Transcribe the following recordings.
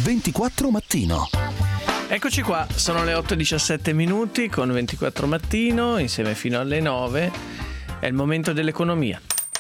24 Mattino. Eccoci qua, sono le 8:17 con 24 Mattino, insieme fino alle 9. È il momento dell'economia.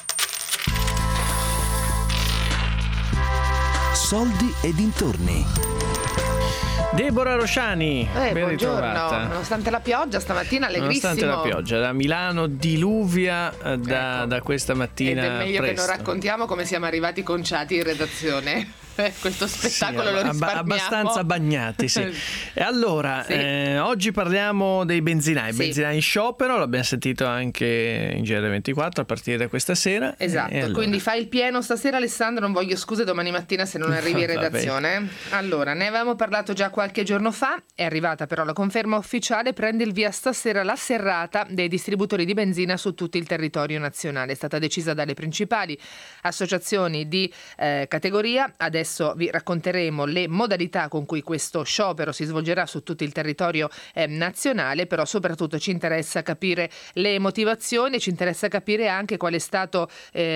Soldi e dintorni. Deborah Rosciani, ben buongiorno. ritrovata. Nonostante la pioggia stamattina, allegrissimo. Nonostante la pioggia, da Milano diluvia da questa mattina. Ed è meglio presto. che non raccontiamo come siamo arrivati conciati in redazione. Questo spettacolo lo risparmiamo. Abbastanza bagnati, sì. E allora, sì. Oggi parliamo dei benzinai. Sì. Benzinai in sciopero, l'abbiamo sentito anche in GR24 a partire da questa sera. Esatto, allora. Quindi fai il pieno stasera, Alessandro, non voglio scuse domani mattina se non arrivi in redazione. Allora, ne avevamo parlato già qualche giorno fa, è arrivata però la conferma ufficiale, prende il via stasera la serrata dei distributori di benzina su tutto il territorio nazionale. È stata decisa dalle principali associazioni di categoria. Adesso vi racconteremo le modalità con cui questo sciopero si svolgerà su tutto il territorio nazionale, però soprattutto ci interessa capire le motivazioni, ci interessa capire anche qual è stato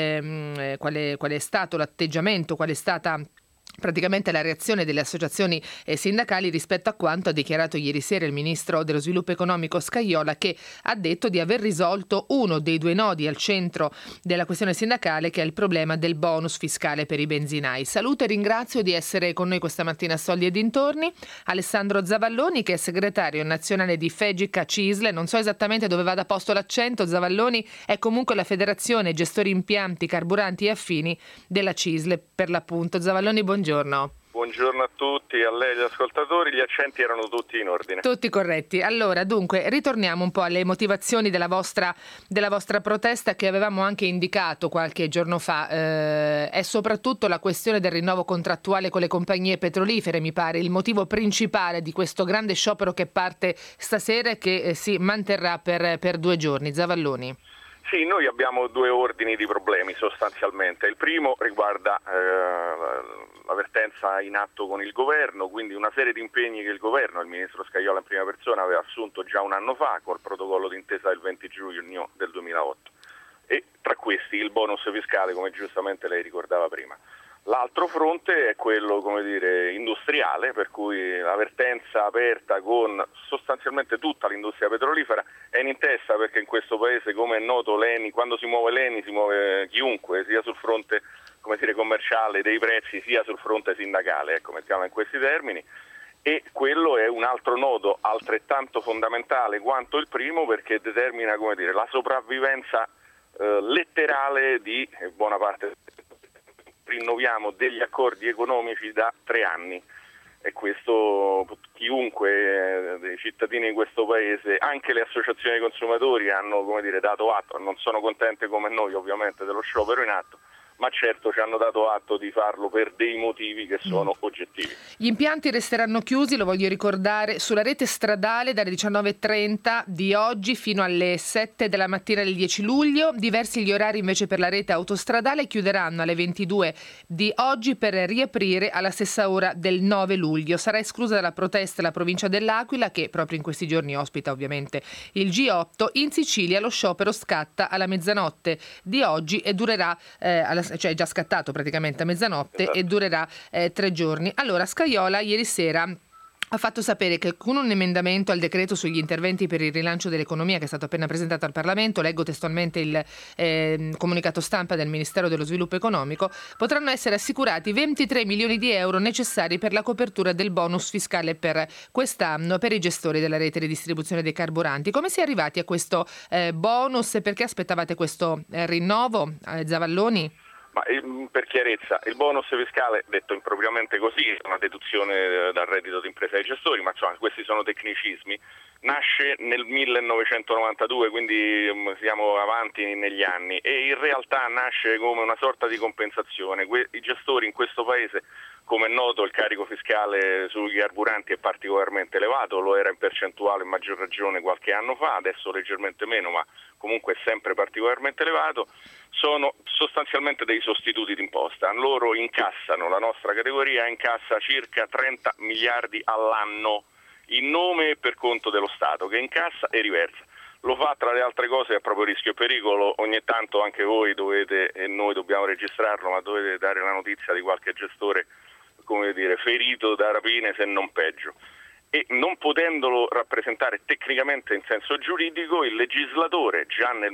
l'atteggiamento, qual è stata praticamente la reazione delle associazioni sindacali rispetto a quanto ha dichiarato ieri sera il ministro dello sviluppo economico Scajola, che ha detto di aver risolto uno dei due nodi al centro della questione sindacale, che è il problema del bonus fiscale per i benzinai. Saluto e ringrazio di essere con noi questa mattina a Soldi e dintorni Alessandro Zavalloni, che è segretario nazionale di FEGICA CISL. Non so esattamente dove vada posto l'accento. Zavalloni è comunque la Federazione Gestori Impianti, Carburanti e Affini della CISL per l'appunto. Zavalloni, buongiorno. Buongiorno a tutti, a lei gli ascoltatori, gli accenti erano tutti in ordine. Tutti corretti. Allora, dunque, ritorniamo un po' alle motivazioni della vostra protesta, che avevamo anche indicato qualche giorno fa. È soprattutto la questione del rinnovo contrattuale con le compagnie petrolifere, mi pare, il motivo principale di questo grande sciopero che parte stasera e che si manterrà per 2 giorni. Zavalloni. Sì, noi abbiamo 2 ordini di problemi sostanzialmente. Il primo riguarda l'avvertenza in atto con il governo, quindi una serie di impegni che il governo, il ministro Scajola in prima persona, aveva assunto già un anno fa col protocollo d'intesa del 20 giugno del 2008. E tra questi il bonus fiscale, come giustamente lei ricordava prima. L'altro fronte è quello, industriale, per cui l'avvertenza aperta con sostanzialmente tutta l'industria petrolifera è in testa, perché in questo paese, come è noto, l'ENI, quando si muove l'ENI si muove chiunque, sia sul fronte commerciale dei prezzi, sia sul fronte sindacale, mettiamo in questi termini. E quello è un altro nodo altrettanto fondamentale quanto il primo, perché determina la sopravvivenza letterale di buona parte. Rinnoviamo degli accordi economici da 3 anni e questo chiunque dei cittadini di questo paese, anche le associazioni dei consumatori hanno dato atto. Non sono contente come noi ovviamente dello sciopero in atto, ma certo ci hanno dato atto di farlo per dei motivi che sono oggettivi. Gli impianti resteranno chiusi, lo voglio ricordare, sulla rete stradale dalle 19.30 di oggi fino alle 7 della mattina del 10 luglio. Diversi gli orari invece per la rete autostradale, chiuderanno alle 22 di oggi per riaprire alla stessa ora del 9 luglio. Sarà esclusa dalla protesta la provincia dell'Aquila, che proprio in questi giorni ospita ovviamente il G8. In Sicilia lo sciopero scatta alla mezzanotte di oggi e durerà è già scattato praticamente a mezzanotte, esatto, e durerà 3 giorni. Allora, Scajola ieri sera ha fatto sapere che con un emendamento al decreto sugli interventi per il rilancio dell'economia, che è stato appena presentato al Parlamento, leggo testualmente il comunicato stampa del Ministero dello Sviluppo Economico, potranno essere assicurati 23 milioni di euro necessari per la copertura del bonus fiscale per quest'anno per i gestori della rete di distribuzione dei carburanti. Come si è arrivati a questo bonus e perché aspettavate questo rinnovo, Zavalloni? Ma per chiarezza, il bonus fiscale, detto impropriamente così, è una deduzione dal reddito d'impresa ai gestori, ma insomma questi sono tecnicismi. Nasce nel 1992, quindi siamo avanti negli anni, e in realtà nasce come una sorta di compensazione. I gestori in questo paese, come è noto, il carico fiscale sui carburanti è particolarmente elevato, lo era in percentuale in maggior ragione qualche anno fa, adesso leggermente meno, ma comunque è sempre particolarmente elevato. Sono sostanzialmente dei sostituti d'imposta. Loro incassano, la nostra categoria incassa circa 30 miliardi all'anno in nome e per conto dello Stato, che incassa e riversa. Lo fa tra le altre cose a proprio rischio e pericolo. Ogni tanto anche voi dovete, e noi dobbiamo registrarlo, ma dovete dare la notizia di qualche gestore ferito da rapine, se non peggio. E non potendolo rappresentare tecnicamente in senso giuridico, il legislatore già nel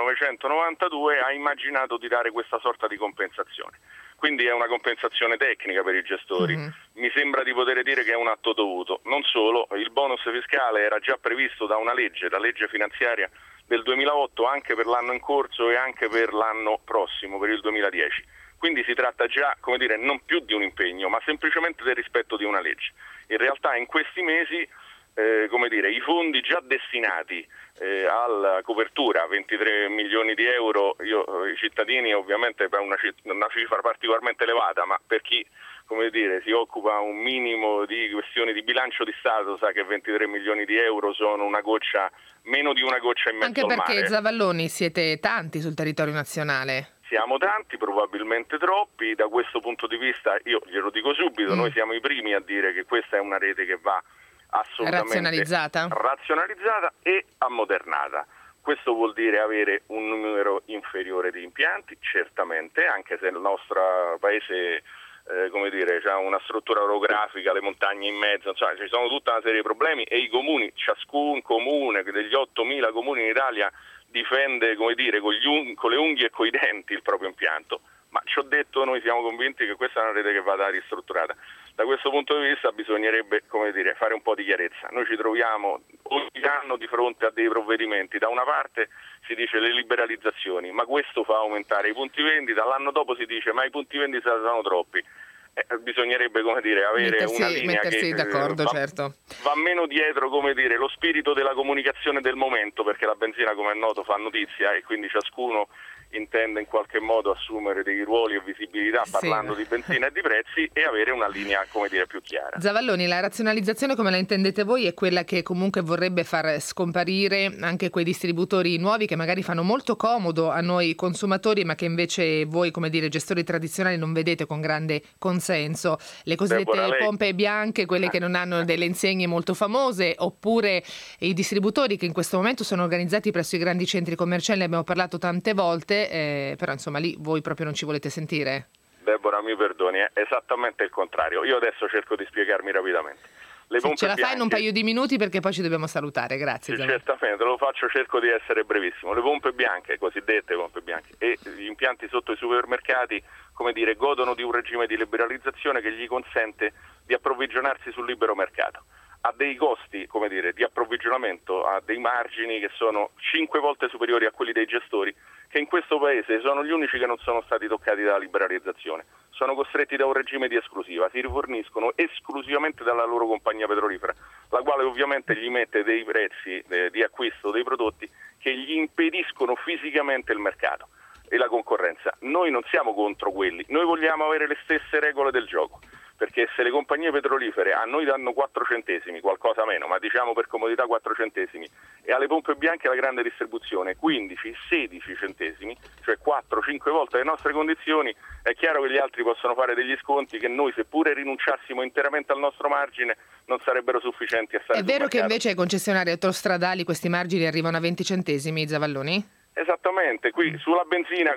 1992 ha immaginato di dare questa sorta di compensazione. Quindi è una compensazione tecnica per i gestori. Mi sembra di poter dire che è un atto dovuto. Non solo, il bonus fiscale era già previsto da una legge, la legge finanziaria del 2008, anche per l'anno in corso e anche per l'anno prossimo, per il 2010. Quindi si tratta già, non più di un impegno, ma semplicemente del rispetto di una legge. In realtà in questi mesi, i fondi già destinati alla copertura, 23 milioni di euro, i cittadini ovviamente per una cifra particolarmente elevata, ma per chi si occupa un minimo di questioni di bilancio di Stato sa che 23 milioni di euro sono una goccia, meno di una goccia in mezzo al mare. Anche perché Zavalloni siete tanti sul territorio nazionale. Siamo tanti, probabilmente troppi, da questo punto di vista io glielo dico subito, noi siamo i primi a dire che questa è una rete che va assolutamente razionalizzata e ammodernata. Questo vuol dire avere un numero inferiore di impianti, certamente, anche se il nostro paese c'ha una struttura orografica, le montagne in mezzo, insomma, ci sono tutta una serie di problemi e i comuni, ciascun comune degli 8.000 comuni in Italia difende, con le unghie e coi denti il proprio impianto, ma ci ho detto, noi siamo convinti che questa è una rete che vada ristrutturata. Da questo punto di vista bisognerebbe, fare un po' di chiarezza. Noi ci troviamo ogni anno di fronte a dei provvedimenti. Da una parte si dice le liberalizzazioni, ma questo fa aumentare i punti vendita, l'anno dopo si dice ma i punti vendita sono troppi. Bisognerebbe avere una linea che d'accordo, certo. Va meno dietro lo spirito della comunicazione del momento, perché la benzina, come è noto, fa notizia e quindi ciascuno intende in qualche modo assumere dei ruoli e visibilità parlando di benzina e di prezzi, e avere una linea più chiara. Zavalloni, la razionalizzazione come la intendete voi è quella che comunque vorrebbe far scomparire anche quei distributori nuovi che magari fanno molto comodo a noi consumatori, ma che invece voi gestori tradizionali non vedete con grande consenso, le cosiddette pompe bianche, quelle che non hanno delle insegne molto famose, oppure i distributori che in questo momento sono organizzati presso i grandi centri commerciali, ne abbiamo parlato tante volte, però insomma lì voi proprio non ci volete sentire. Deborah, mi perdoni, è esattamente il contrario. Io adesso cerco di spiegarmi rapidamente. Ce la fai in un paio di minuti perché poi ci dobbiamo salutare, grazie. Sì, certamente, lo faccio, cerco di essere brevissimo. Le pompe bianche, cosiddette pompe bianche, e gli impianti sotto i supermercati, godono di un regime di liberalizzazione che gli consente di approvvigionarsi sul libero mercato. Ha dei costi, di approvvigionamento, ha dei margini che sono 5 volte superiori a quelli dei gestori, che in questo paese sono gli unici che non sono stati toccati dalla liberalizzazione. Sono costretti da un regime di esclusiva, si riforniscono esclusivamente dalla loro compagnia petrolifera, la quale ovviamente gli mette dei prezzi di acquisto dei prodotti che gli impediscono fisicamente il mercato e la concorrenza. Noi non siamo contro quelli, noi vogliamo avere le stesse regole del gioco, perché se le compagnie petrolifere a noi danno 4 centesimi, qualcosa meno, ma diciamo per comodità 4 centesimi, e alle pompe bianche la grande distribuzione 15-16 centesimi, cioè 4-5 volte le nostre condizioni, è chiaro che gli altri possono fare degli sconti che noi, seppure rinunciassimo interamente al nostro margine, non sarebbero sufficienti a stare sul mercato. È vero che invece ai concessionari autostradali questi margini arrivano a 20 centesimi, Zavalloni? Esattamente, qui sulla benzina,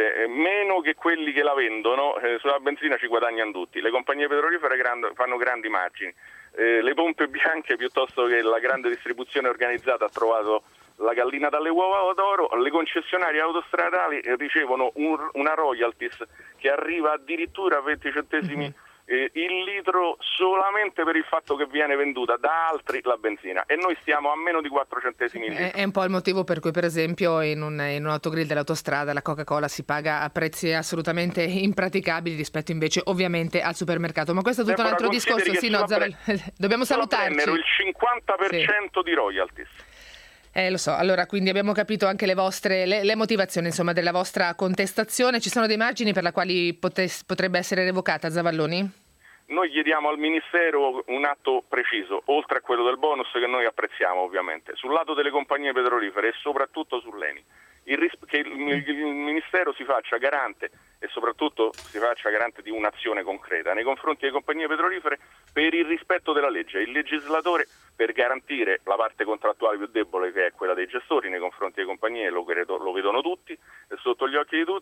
meno che quelli che la vendono, sulla benzina ci guadagnano tutti. Le compagnie petrolifere fanno grandi margini. Le pompe bianche, piuttosto che la grande distribuzione organizzata, ha trovato la gallina dalle uova d'oro. Le concessionarie autostradali ricevono una royalties che arriva addirittura a 20 centesimi il litro solamente per il fatto che viene venduta da altri la benzina, e noi stiamo a meno di 4 centesimi il litro. È un po' il motivo per cui per esempio in un autogrill dell'autostrada la Coca-Cola si paga a prezzi assolutamente impraticabili rispetto invece ovviamente al supermercato, ma questo è tutto un altro discorso. Dobbiamo salutarci. Il 50% di royalties. Lo so, allora quindi abbiamo capito anche le motivazioni della vostra contestazione. Ci sono dei margini per la quali potrebbe essere revocata, Zavalloni? Noi chiediamo al Ministero un atto preciso, oltre a quello del bonus che noi apprezziamo ovviamente, sul lato delle compagnie petrolifere e soprattutto sull'ENI. Che il Ministero si faccia garante e soprattutto si faccia garante di un'azione concreta nei confronti delle compagnie petrolifere per il rispetto della legge. Il legislatore, per garantire la parte contrattuale più debole, che è quella dei gestori nei confronti delle compagnie, lo vedono tutti, è sotto gli occhi di tutti,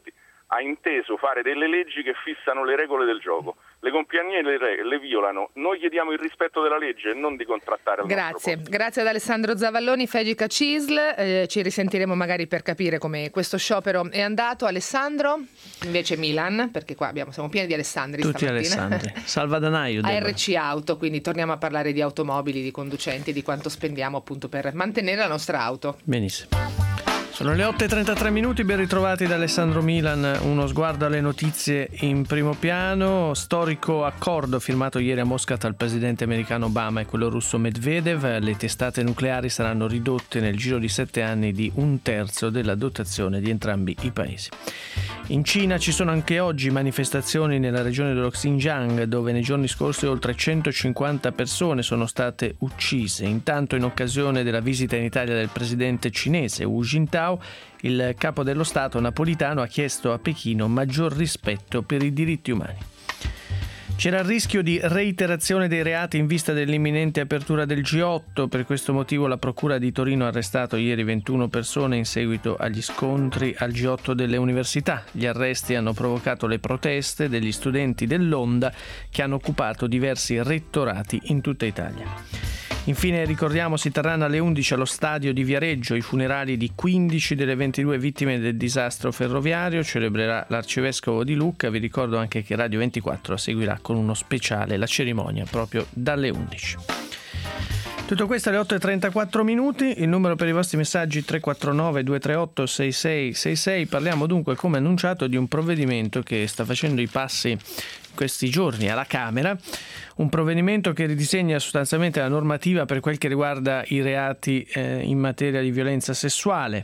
ha inteso fare delle leggi che fissano le regole del gioco. Le compagnie le violano, noi chiediamo il rispetto della legge e non di contrattare al nostro posto. Grazie ad Alessandro Zavalloni, Fegica CISL, ci risentiremo magari per capire come questo sciopero è andato. Alessandro, invece Milan, perché qua siamo pieni di Alessandri tutti stamattina. Alessandri, Salvadanaio. ARC Auto, quindi torniamo a parlare di automobili, di conducenti, di quanto spendiamo appunto per mantenere la nostra auto. Benissimo. Sono le 8:33, ben ritrovati da Alessandro Milan. Uno sguardo alle notizie in primo piano. Storico accordo firmato ieri a Mosca tra il presidente americano Obama e quello russo Medvedev. Le testate nucleari saranno ridotte nel giro di 7 anni di 1/3 della dotazione di entrambi i paesi. In Cina ci sono anche oggi manifestazioni nella regione dello Xinjiang, dove nei giorni scorsi oltre 150 persone sono state uccise. Intanto, in occasione della visita in Italia del presidente cinese Hu Jintao, il capo dello Stato napolitano ha chiesto a Pechino maggior rispetto per i diritti umani. C'era il rischio di reiterazione dei reati in vista dell'imminente apertura del G8. Per questo motivo la Procura di Torino ha arrestato ieri 21 persone in seguito agli scontri al G8 delle università. Gli arresti hanno provocato le proteste degli studenti dell'Onda che hanno occupato diversi rettorati in tutta Italia. Infine ricordiamo si terranno alle 11 allo stadio di Viareggio i funerali di 15 delle 22 vittime del disastro ferroviario. Celebrerà l'arcivescovo di Lucca. Vi ricordo anche che Radio 24 seguirà con uno speciale la cerimonia proprio dalle 11. Tutto questo alle 8:34, il numero per i vostri messaggi 349 238 6666. Parliamo dunque, come annunciato, di un provvedimento che sta facendo i passi questi giorni alla Camera, un provvedimento che ridisegna sostanzialmente la normativa per quel che riguarda i reati in materia di violenza sessuale.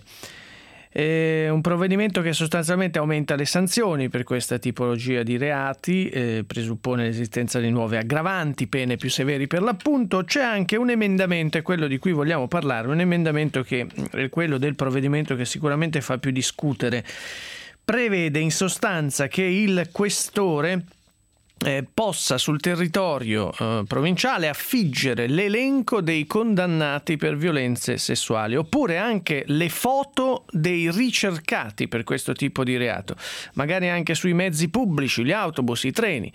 Un provvedimento che sostanzialmente aumenta le sanzioni per questa tipologia di reati, presuppone l'esistenza di nuove aggravanti, pene più severi per l'appunto. C'è anche un emendamento, è quello di cui vogliamo parlare, un emendamento che è quello del provvedimento che sicuramente fa più discutere. Prevede in sostanza che il questore possa sul territorio provinciale affiggere l'elenco dei condannati per violenze sessuali, oppure anche le foto dei ricercati per questo tipo di reato, magari anche sui mezzi pubblici, gli autobus, i treni.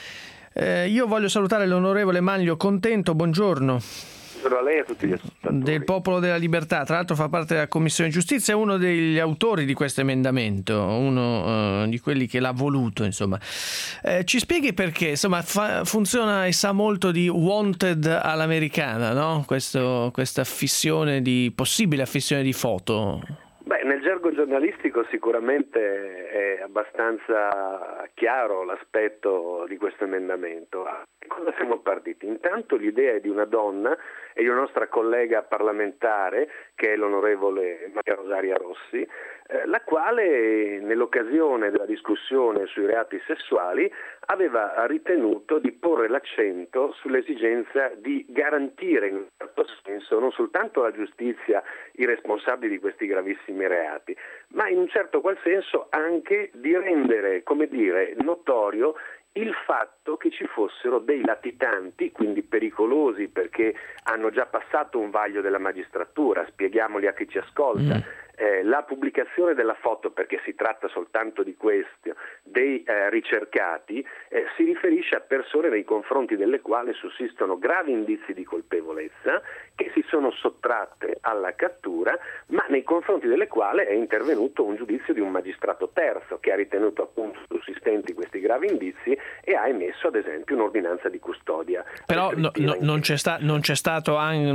Io voglio salutare l'onorevole Manlio Contento, buongiorno. A lei e a tutti gli ascoltatori. Del Popolo della Libertà, tra l'altro fa parte della Commissione Giustizia, è uno degli autori di questo emendamento, uno di quelli che l'ha voluto, insomma. Ci spieghi perché, insomma, funziona e sa molto di wanted all'americana, no? Questa possibile affissione di foto. Beh, nel gergo giornalistico sicuramente è abbastanza chiaro l'aspetto di questo emendamento. Cosa siamo partiti? Intanto l'idea è di una donna e di una nostra collega parlamentare, che è l'onorevole Maria Rosaria Rossi, la quale nell'occasione della discussione sui reati sessuali aveva ritenuto di porre l'accento sull'esigenza di garantire in un certo senso non soltanto la giustizia i responsabili di questi gravissimi reati, ma in un certo qual senso anche di rendere, notorio il fatto che ci fossero dei latitanti, quindi pericolosi perché hanno già passato un vaglio della magistratura. Spieghiamoli a chi ci ascolta. La pubblicazione della foto, perché si tratta soltanto di questo, dei ricercati, si riferisce a persone nei confronti delle quali sussistono gravi indizi di colpevolezza, che si sono sottratte alla cattura, ma nei confronti delle quali è intervenuto un giudizio di un magistrato terzo, che ha ritenuto appunto sussistenti questi gravi indizi e ha emesso ad esempio un'ordinanza di custodia. Però non c'è stato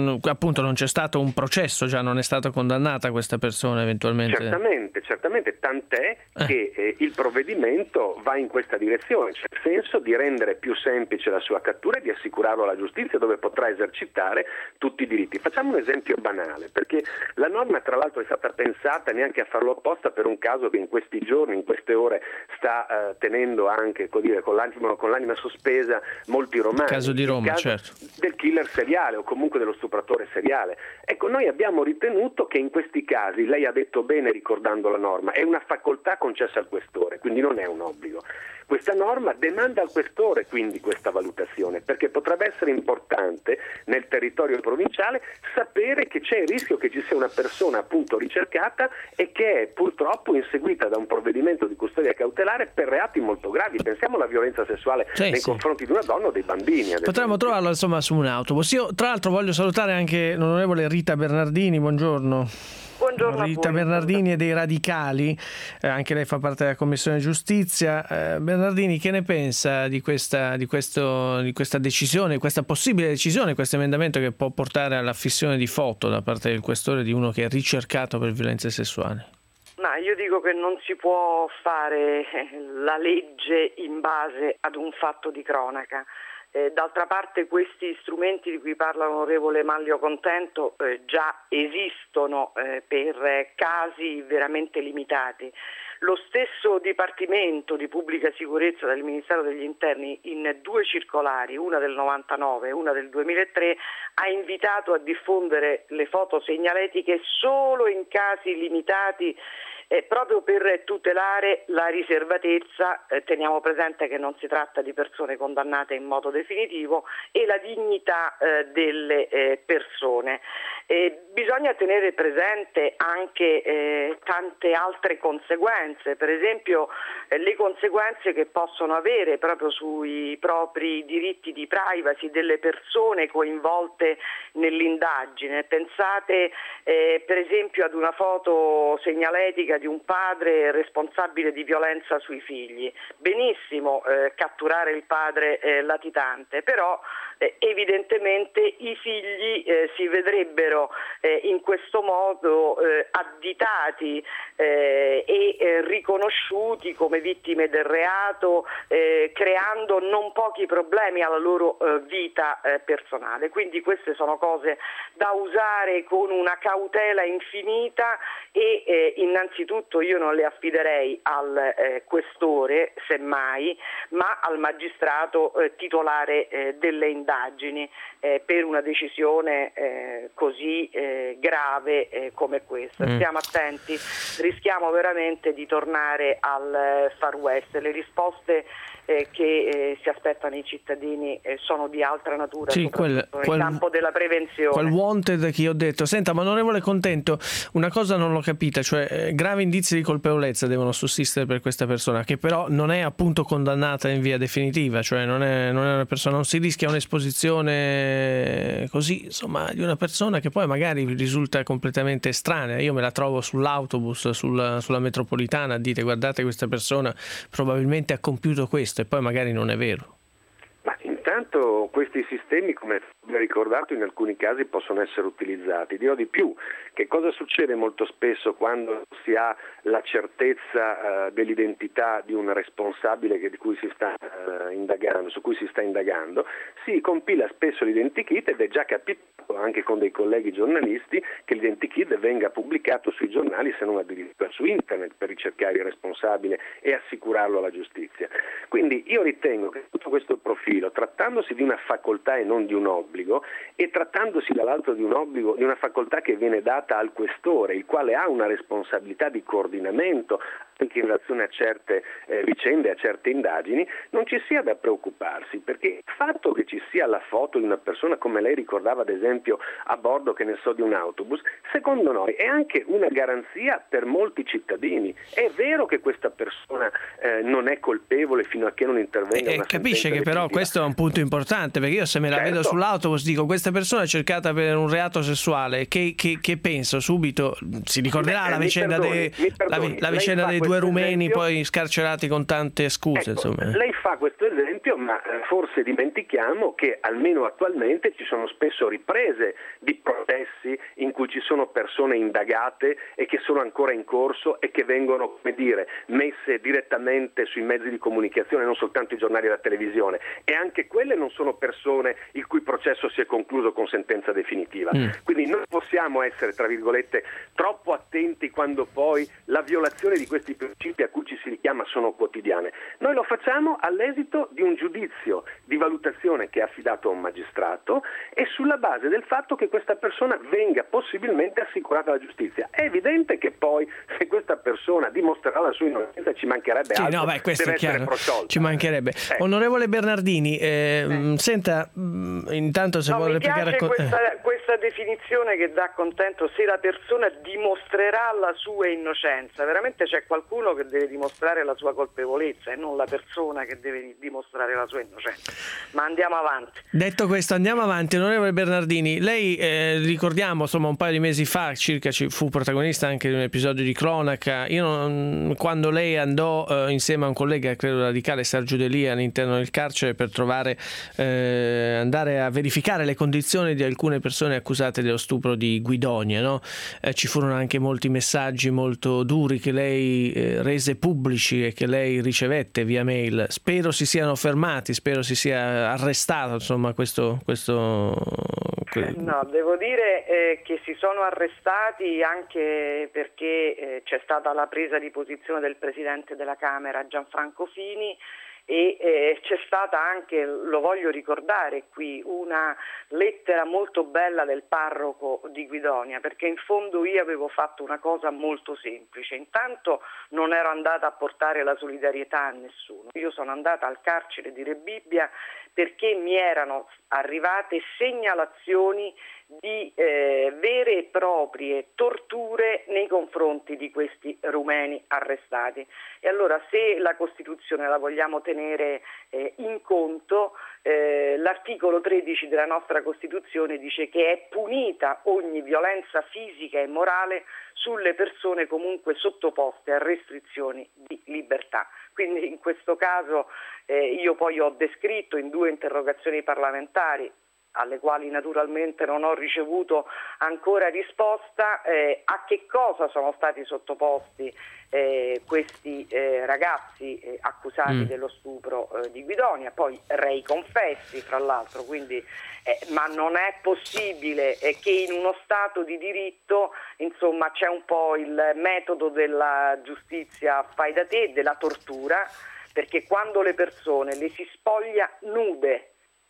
un processo, già non è stata condannata questa persona eventualmente. Certamente, tant'è che il provvedimento va in questa direzione, cioè nel senso di rendere più semplice la sua cattura e di assicurarlo alla giustizia, dove potrà esercitare tutti i diritti. Facciamo un esempio banale, perché la norma tra l'altro è stata pensata neanche a farlo apposta per un caso che in questi giorni, in queste ore sta tenendo anche con l'anima sospesa molti romani. Il caso di Roma, certo. Del killer seriale o comunque dello stupratore seriale. Ecco, noi abbiamo ritenuto che in questi casi, lei ha detto bene ricordando la norma, è una facoltà concessa al questore, quindi non è un obbligo. Questa norma demanda al questore quindi questa valutazione, perché potrebbe essere importante nel territorio provinciale sapere che c'è il rischio che ci sia una persona appunto ricercata e che è purtroppo inseguita da un provvedimento di custodia cautelare per reati molto gravi. Pensiamo alla violenza sessuale nei confronti di una donna o dei bambini. Potremmo trovarlo insomma su un autobus. Io tra l'altro voglio salutare anche l'onorevole Rita Bernardini, buongiorno. Buongiorno Rita Bernardini e dei Radicali, anche lei fa parte della Commissione Giustizia. Bernardini, che ne pensa di questa decisione, questa possibile decisione, questo emendamento che può portare all'affissione di foto da parte del questore di uno che è ricercato per violenze sessuali? No, io dico che non si può fare la legge in base ad un fatto di cronaca. D'altra parte questi strumenti di cui parla l'onorevole Manlio Contento già esistono per casi veramente limitati. Lo stesso Dipartimento di Pubblica Sicurezza del Ministero degli Interni in 2 circolari, una del 99 e una del 2003, ha invitato a diffondere le foto segnaletiche solo in casi limitati proprio per tutelare la riservatezza, teniamo presente che non si tratta di persone condannate in modo definitivo, e la dignità delle persone. Bisogna tenere presente anche tante altre conseguenze, per esempio le conseguenze che possono avere proprio sui propri diritti di privacy delle persone coinvolte nell'indagine. Pensate per esempio ad una foto segnaletica di un padre responsabile di violenza sui figli. Benissimo catturare il padre latitante, però evidentemente i figli si vedrebbero in questo modo additati e riconosciuti come vittime del reato, creando non pochi problemi alla loro vita personale. Quindi queste sono cose da usare con una cautela infinita e innanzitutto io non le affiderei al questore, semmai, ma al magistrato titolare delle indagini per una decisione così grave come questa. Stiamo attenti, rischiamo veramente di tornare al Far West. Le risposte che si aspettano i cittadini sono di altra natura, nel campo della prevenzione. Quel wanted che io ho detto. Senta, ma onorevole Contento, una cosa non l'ho capita, cioè gravi indizi di colpevolezza devono sussistere per questa persona, che però non è appunto condannata in via definitiva, cioè non è una persona, non si rischia un'esposizione così, insomma, di una persona che poi magari risulta completamente estranea. Io me la trovo sull'autobus, sulla metropolitana, a dire guardate questa persona probabilmente ha compiuto questo, e poi magari non è vero. Ma intanto questi sistemi, come vi ho ricordato, in alcuni casi possono essere utilizzati. Dirò di più, che cosa succede molto spesso quando si ha la certezza dell'identità di un responsabile su cui si sta indagando? Si compila spesso l'identikit ed è già capitato anche con dei colleghi giornalisti che l'identikit venga pubblicato sui giornali, se non addirittura su internet, per ricercare il responsabile e assicurarlo alla giustizia. Quindi io ritengo che tutto questo profilo, trattandosi di una facoltà e non di un obbligo, e trattandosi dall'altro di un obbligo, di una facoltà che viene data al questore, il quale ha una responsabilità di coordinamento anche in relazione a certe vicende, a certe indagini, non ci sia da preoccuparsi, perché il fatto che ci sia la foto di una persona, come lei ricordava ad esempio a bordo, che ne so, di un autobus, secondo noi è anche una garanzia per molti cittadini. È vero che questa persona non è colpevole fino a che non intervenga una capisce che però questo è un punto importante, perché io se me la vedo sull'autobus dico questa persona è cercata per un reato sessuale, che penso subito, si ricorderà la vicenda dei 2 rumeni poi scarcerati con tante scuse. Ecco, insomma. Lei fa questo esempio, ma forse dimentichiamo che almeno attualmente ci sono spesso riprese di processi in cui ci sono persone indagate e che sono ancora in corso e che vengono, come dire, messe direttamente sui mezzi di comunicazione, non soltanto i giornali e la televisione, e anche quelle non sono persone il cui processo si è concluso con sentenza definitiva. Quindi non possiamo essere, tra virgolette, troppo attenti quando poi la violazione di questi principi a cui ci si richiama sono quotidiane. Noi lo facciamo all'esito di un giudizio di valutazione che è affidato a un magistrato e sulla base del fatto che questa persona venga possibilmente assicurata alla giustizia. È evidente che poi se questa persona dimostrerà la sua innocenza ci mancherebbe altro, questo deve è chiaro, essere prosciolta. ci mancherebbe. Onorevole Bernardini, senta, intanto se vuole replicare... Mi piace questa definizione che dà contento, se la persona dimostrerà la sua innocenza. Veramente c'è qualcuno che deve dimostrare la sua colpevolezza e non la persona che deve dimostrare la sua innocenza. Ma andiamo avanti. Detto questo, andiamo avanti. Onorevole Bernardini, lei ricordiamo, insomma, un paio di mesi fa circa fu protagonista anche di un episodio di cronaca. Quando lei andò insieme a un collega, credo radicale, Sergio D'Elia, all'interno del carcere per andare a verificare le condizioni di alcune persone accusate dello stupro di Guidonia, no? Ci furono anche molti messaggi molto duri che lei rese pubblici e che lei ricevette via mail. Spero si siano fermati, spero si sia arrestato, insomma, questo... No, devo dire che si sono arrestati anche perché c'è stata la presa di posizione del Presidente della Camera Gianfranco Fini e c'è stata anche, lo voglio ricordare qui, una lettera molto bella del parroco di Guidonia, perché in fondo io avevo fatto una cosa molto semplice. Intanto non ero andata a portare la solidarietà a nessuno, io sono andata al carcere di Rebibbia perché mi erano arrivate segnalazioni di vere e proprie torture nei confronti di questi rumeni arrestati. E allora, se la Costituzione la vogliamo tenere in conto, l'articolo 13 della nostra Costituzione dice che è punita ogni violenza fisica e morale sulle persone comunque sottoposte a restrizioni di libertà. Quindi in questo caso io poi ho descritto in 2 interrogazioni parlamentari, alle quali naturalmente non ho ricevuto ancora risposta, a che cosa sono stati sottoposti questi ragazzi accusati dello stupro di Guidonia, poi rei confessi fra l'altro, quindi ma non è possibile che in uno Stato di diritto, insomma, c'è un po' il metodo della giustizia fai da te, della tortura, perché quando le persone le si spoglia nude,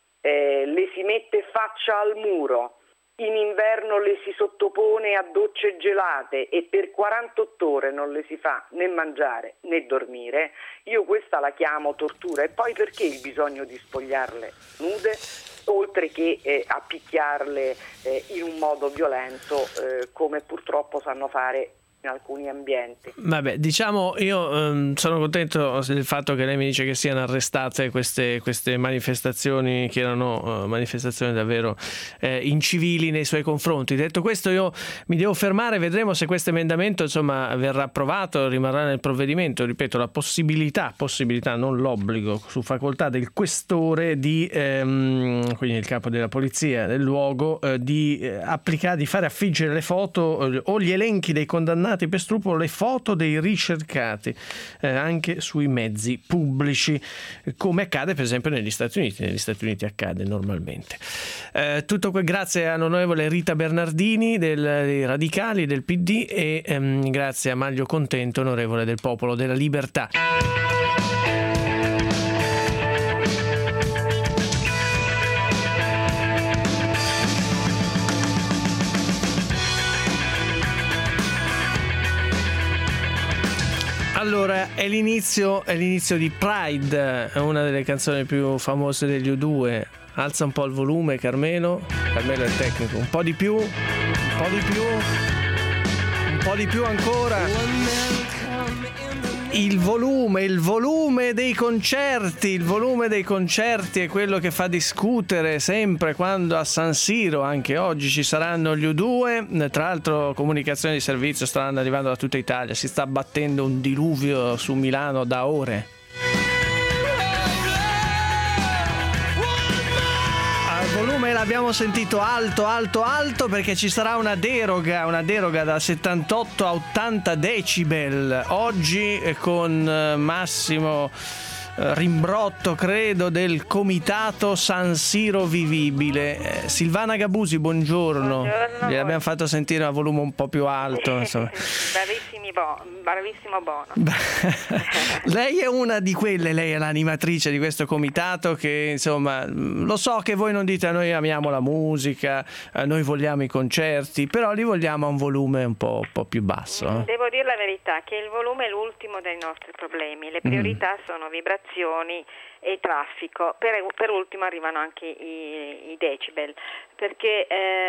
le si mette faccia al muro, in inverno le si sottopone a docce gelate e per 48 ore non le si fa né mangiare né dormire, io questa la chiamo tortura. E poi perché il bisogno di spogliarle nude, oltre che a picchiarle in un modo violento, come purtroppo sanno fare in alcuni ambienti. Vabbè, diciamo, io sono contento del fatto che lei mi dice che siano arrestate queste manifestazioni, che erano manifestazioni davvero incivili nei suoi confronti. Detto questo, io mi devo fermare, vedremo se questo emendamento, insomma, verrà approvato, rimarrà nel provvedimento. Ripeto, la possibilità, non l'obbligo, su facoltà del questore di quindi il capo della polizia del luogo, di applicare, di fare affiggere le foto o gli elenchi dei condannati per stupro, le foto dei ricercati anche sui mezzi pubblici, come accade per esempio negli Stati Uniti. Negli Stati Uniti accade normalmente. Tutto grazie all'onorevole Rita Bernardini dei Radicali, del PD, e grazie a Maglio Contento, onorevole del Popolo della Libertà. Allora, è l'inizio di Pride, una delle canzoni più famose degli U2. Alza un po' il volume, Carmelo è il tecnico. Un po' di più ancora. Il volume dei concerti è quello che fa discutere sempre quando a San Siro, anche oggi, ci saranno gli U2. Tra l'altro, comunicazioni di servizio stanno arrivando da tutta Italia, si sta battendo un diluvio su Milano da ore. Il volume l'abbiamo sentito alto perché ci sarà una deroga da 78 a 80 decibel oggi, con massimo rimbrotto, credo, del Comitato San Siro Vivibile. Silvana Gabusi, buongiorno. Gliel'abbiamo fatto sentire a volume un po' più alto, insomma. Bravissimi bravissimo Bono. Lei è una di quelle, lei è l'animatrice di questo comitato che, insomma, lo so che voi non dite noi amiamo la musica, noi vogliamo i concerti, però li vogliamo a un volume un po' più basso. Devo dire la verità, che il volume è l'ultimo dei nostri problemi, le priorità sono vibrazioni e traffico, per ultimo arrivano anche i decibel, perché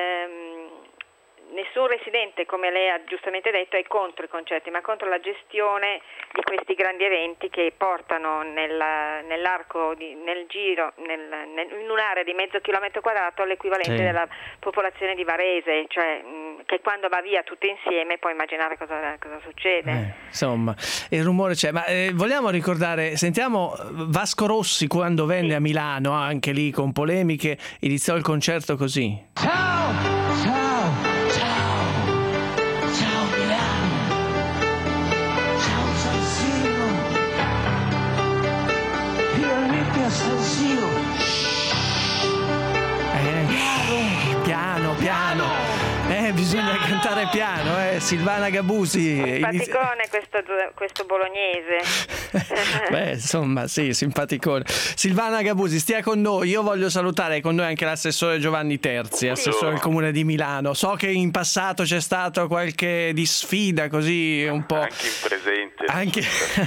nessun residente, come lei ha giustamente detto, è contro i concerti, ma contro la gestione di questi grandi eventi che portano nell'arco, nel giro, in un'area di mezzo chilometro quadrato l'equivalente della popolazione di Varese, cioè che quando va via tutti insieme puoi immaginare cosa succede. Insomma, il rumore c'è, ma vogliamo ricordare, sentiamo Vasco Rossi quando venne a Milano, anche lì con polemiche, iniziò il concerto così. Ciao! Piano. Bisogna cantare piano, Silvana Gabusi. Simpaticone questo bolognese. Beh, insomma, sì, simpaticone. Silvana Gabusi, stia con noi. Io voglio salutare con noi anche l'assessore Giovanni Terzi, assessore del Comune di Milano. So che in passato c'è stato qualche disfida così un po'. Anche in presente. Anche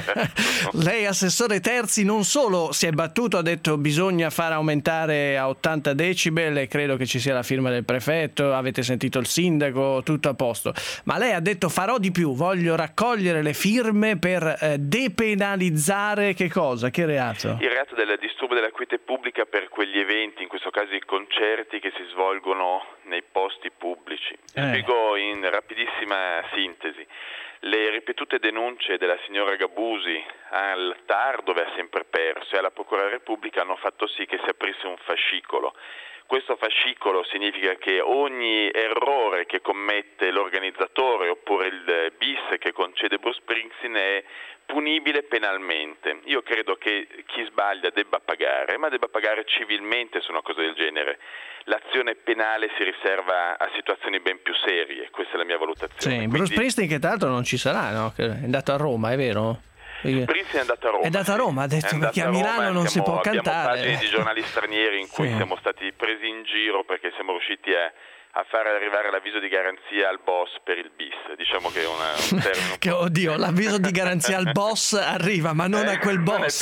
lei, assessore Terzi, non solo si è battuto, ha detto bisogna far aumentare a 80 decibel e credo che ci sia la firma del prefetto, avete sentito il sindaco, tutto a posto, ma lei ha detto farò di più, voglio raccogliere le firme per depenalizzare che cosa? Che reato? Il reato del disturbo della quiete pubblica per quegli eventi, in questo caso i concerti che si svolgono nei posti pubblici. Spiego in rapidissima sintesi. Le ripetute denunce della signora Gabusi al TAR, dove ha sempre perso, e alla Procura della Repubblica hanno fatto sì che si aprisse un fascicolo. Questo fascicolo significa che ogni errore che commette l'organizzatore oppure il bis che concede Bruce Springsteen è punibile penalmente. Io credo che chi sbaglia debba pagare, ma debba pagare civilmente su una cosa del genere. L'azione penale si riserva a situazioni ben più serie, questa è la mia valutazione. Sì, Bruce Springsteen che tra l'altro non ci sarà, no? È andato a Roma, è vero? Springsteen è andato a Roma. È andato a Roma, ha detto perché a Milano non si può cantare. Abbiamo pagine di giornali stranieri in cui siamo stati presi in giro perché siamo riusciti a far arrivare l'avviso di garanzia al boss per il bis. Diciamo che è un termine che oddio, l'avviso di garanzia al boss arriva, ma non a quel boss,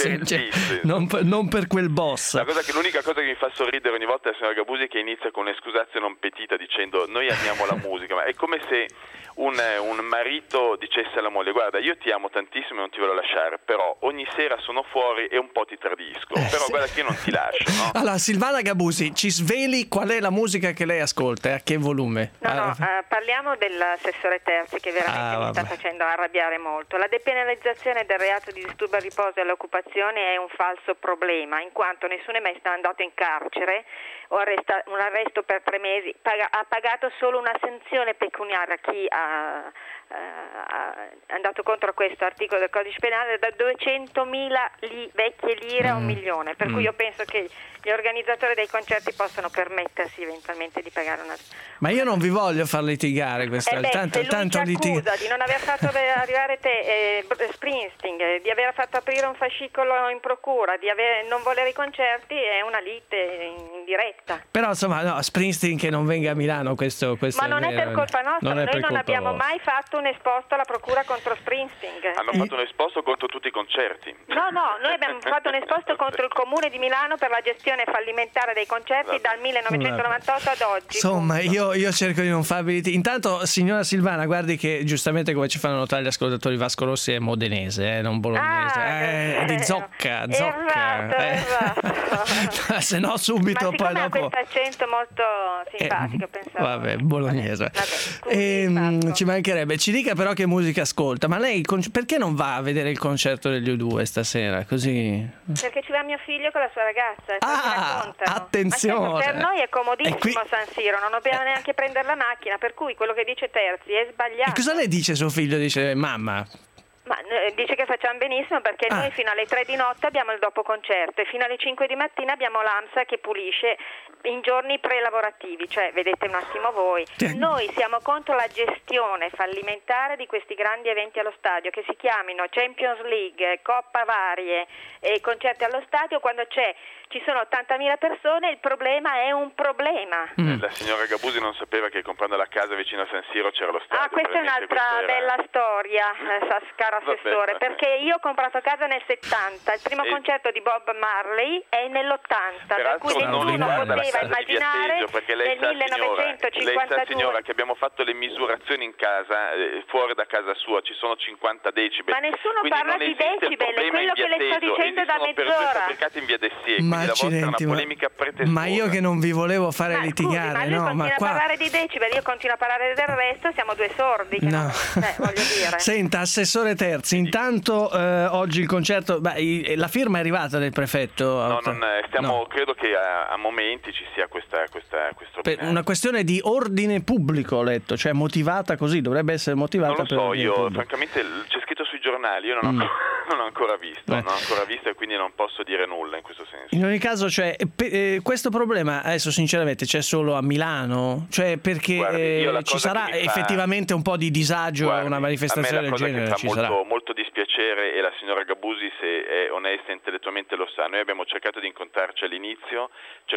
non per quel boss. L'unica cosa che mi fa sorridere ogni volta è la signora Gabusi che inizia con un'escusazio non petita dicendo noi amiamo la musica, ma è come se un marito dicesse alla moglie guarda io ti amo tantissimo e non ti voglio lasciare, però ogni sera sono fuori e un po' ti tradisco, però guarda che io non ti lascio, no? Allora Silvana Gabusi, ci sveli qual è la musica che lei ascolta e a che volume? Parliamo dell'assessore Terzi che veramente mi sta facendo arrabbiare molto. La depenalizzazione del reato di disturbo al riposo e all'occupazione è un falso problema, in quanto nessuno è mai andato in carcere o un arresto per 3 mesi, ha pagato solo una sanzione pecuniaria a chi è andato contro questo articolo del codice penale da 200.000 vecchie lire a 1 milione, per cui io penso che gli organizzatori dei concerti possono permettersi eventualmente di pagare una. Ma io non vi voglio far litigare tanto accusa di non aver fatto arrivare Springsteen, di aver fatto aprire un fascicolo in procura, di non volere i concerti, è una lite in diretta. Però insomma no, Springsteen che non venga a Milano questo ma non è per colpa nostra, noi non abbiamo mai fatto un esposto alla procura contro Springsteen. Hanno fatto un esposto contro tutti i concerti. No, noi abbiamo fatto un esposto contro il Comune di Milano per la gestione fallimentare dei concerti dal 1998 ad oggi. Insomma, io cerco di non farvi intanto, signora Silvana, guardi che giustamente come ci fanno notare gli ascoltatori, Vasco Rossi è modenese, non bolognese, è di Zocca. Esatto. Se no subito poi dopo. Ma questo accento molto simpatico, pensavo. Vabbè, bolognese. Ci mancherebbe. Ci dica però che musica ascolta, ma lei perché non va a vedere il concerto degli U2 stasera? Così? Perché ci va mio figlio con la sua ragazza. Attenzione, per noi è comodissimo San Siro, non dobbiamo neanche prendere la macchina, per cui quello che dice Terzi è sbagliato. E cosa le dice suo figlio? Dice mamma Ma dice che facciamo benissimo perché noi fino alle 3 di notte abbiamo il dopo concerto e fino alle 5 di mattina abbiamo l'AMSA che pulisce in giorni prelavorativi, cioè vedete un attimo voi. Noi siamo contro la gestione fallimentare di questi grandi eventi allo stadio che si chiamino Champions League, Coppa varie e concerti allo stadio quando ci sono 80.000 persone, il problema è un problema. La signora Gabusi non sapeva che comprando la casa vicino a San Siro c'era lo stadio. Questa è un'altra bella storia, caro assessore, perché io ho comprato casa nel 70, il primo concerto di Bob Marley è nell'80, per cui nessuno poteva immaginare nel 1952. Lei sa, signora, che abbiamo fatto le misurazioni in casa, fuori da casa sua, ci sono 50 decibel. Ma nessuno parla di decibel, è quello che le sto dicendo da mezz'ora. In via Dessier, ma accidenti, ma io che non vi volevo fare litigare, scusi, ma lui continua a parlare di decibel, io continuo a parlare del resto, siamo due sordi. No. Voglio dire. Senta, assessore Terzi, intanto oggi il concerto, la firma è arrivata del prefetto? No, credo che a momenti ci sia questo per una questione di ordine pubblico, ho letto, cioè motivata così, dovrebbe essere motivata. Non lo so, io francamente c'è scritto sui giornali, io non ho ancora visto, e quindi non posso dire nulla in questo senso. In ogni caso, questo problema adesso sinceramente c'è solo a Milano, cioè perché ci sarà effettivamente un po' di disagio a una manifestazione del genere. Ci fa molto dispiacere, e la signora Gabusi, se è onesta intellettualmente, lo sa. Noi abbiamo cercato di incontrarci all'inizio,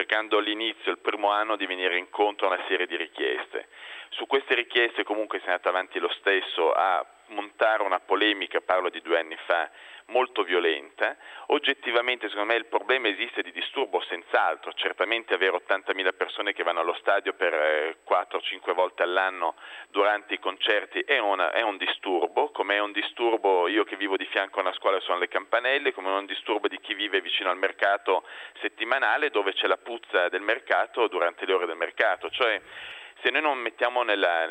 il primo anno, di venire incontro a una serie di richieste. Su queste richieste comunque si è andato avanti lo stesso a montare una polemica, parlo di 2 anni fa, molto violenta. Oggettivamente secondo me il problema esiste di disturbo senz'altro, certamente avere 80.000 persone che vanno allo stadio per 4-5 volte all'anno durante i concerti è un disturbo, come è un disturbo io che vivo di fianco a una scuola e suono le campanelle, come è un disturbo di chi vive vicino al mercato settimanale dove c'è la puzza del mercato durante le ore del mercato, cioè se noi non mettiamo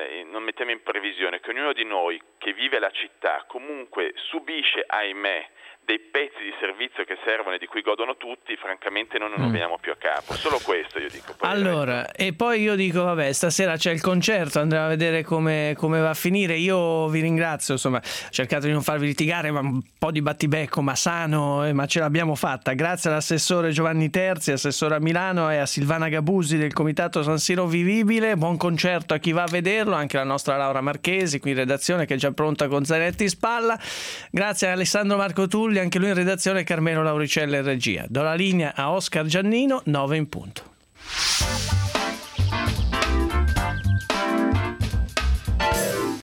in previsione che ognuno di noi che vive la città comunque subisce, ahimè, dei pezzi di servizio che servono e di cui godono tutti, francamente noi non veniamo più a capo. Solo questo io dico. Allora, e poi io dico, vabbè, stasera c'è il concerto, andremo a vedere come va a finire. Io vi ringrazio, insomma, ho cercato di non farvi litigare, ma un po' di battibecco, ma sano, ma ce l'abbiamo fatta. Grazie all'assessore Giovanni Terzi, assessore a Milano, e a Silvana Gabusi del Comitato San Siro Vivibile. Buon concerto a chi va a vederlo, anche la nostra Laura Marchesi qui in redazione, che è già pronta con zainetti in spalla. Grazie a Alessandro Marco Tulli, anche lui in redazione, Carmelo Lauricella in regia. Do la linea a Oscar Giannino, 9 in punto.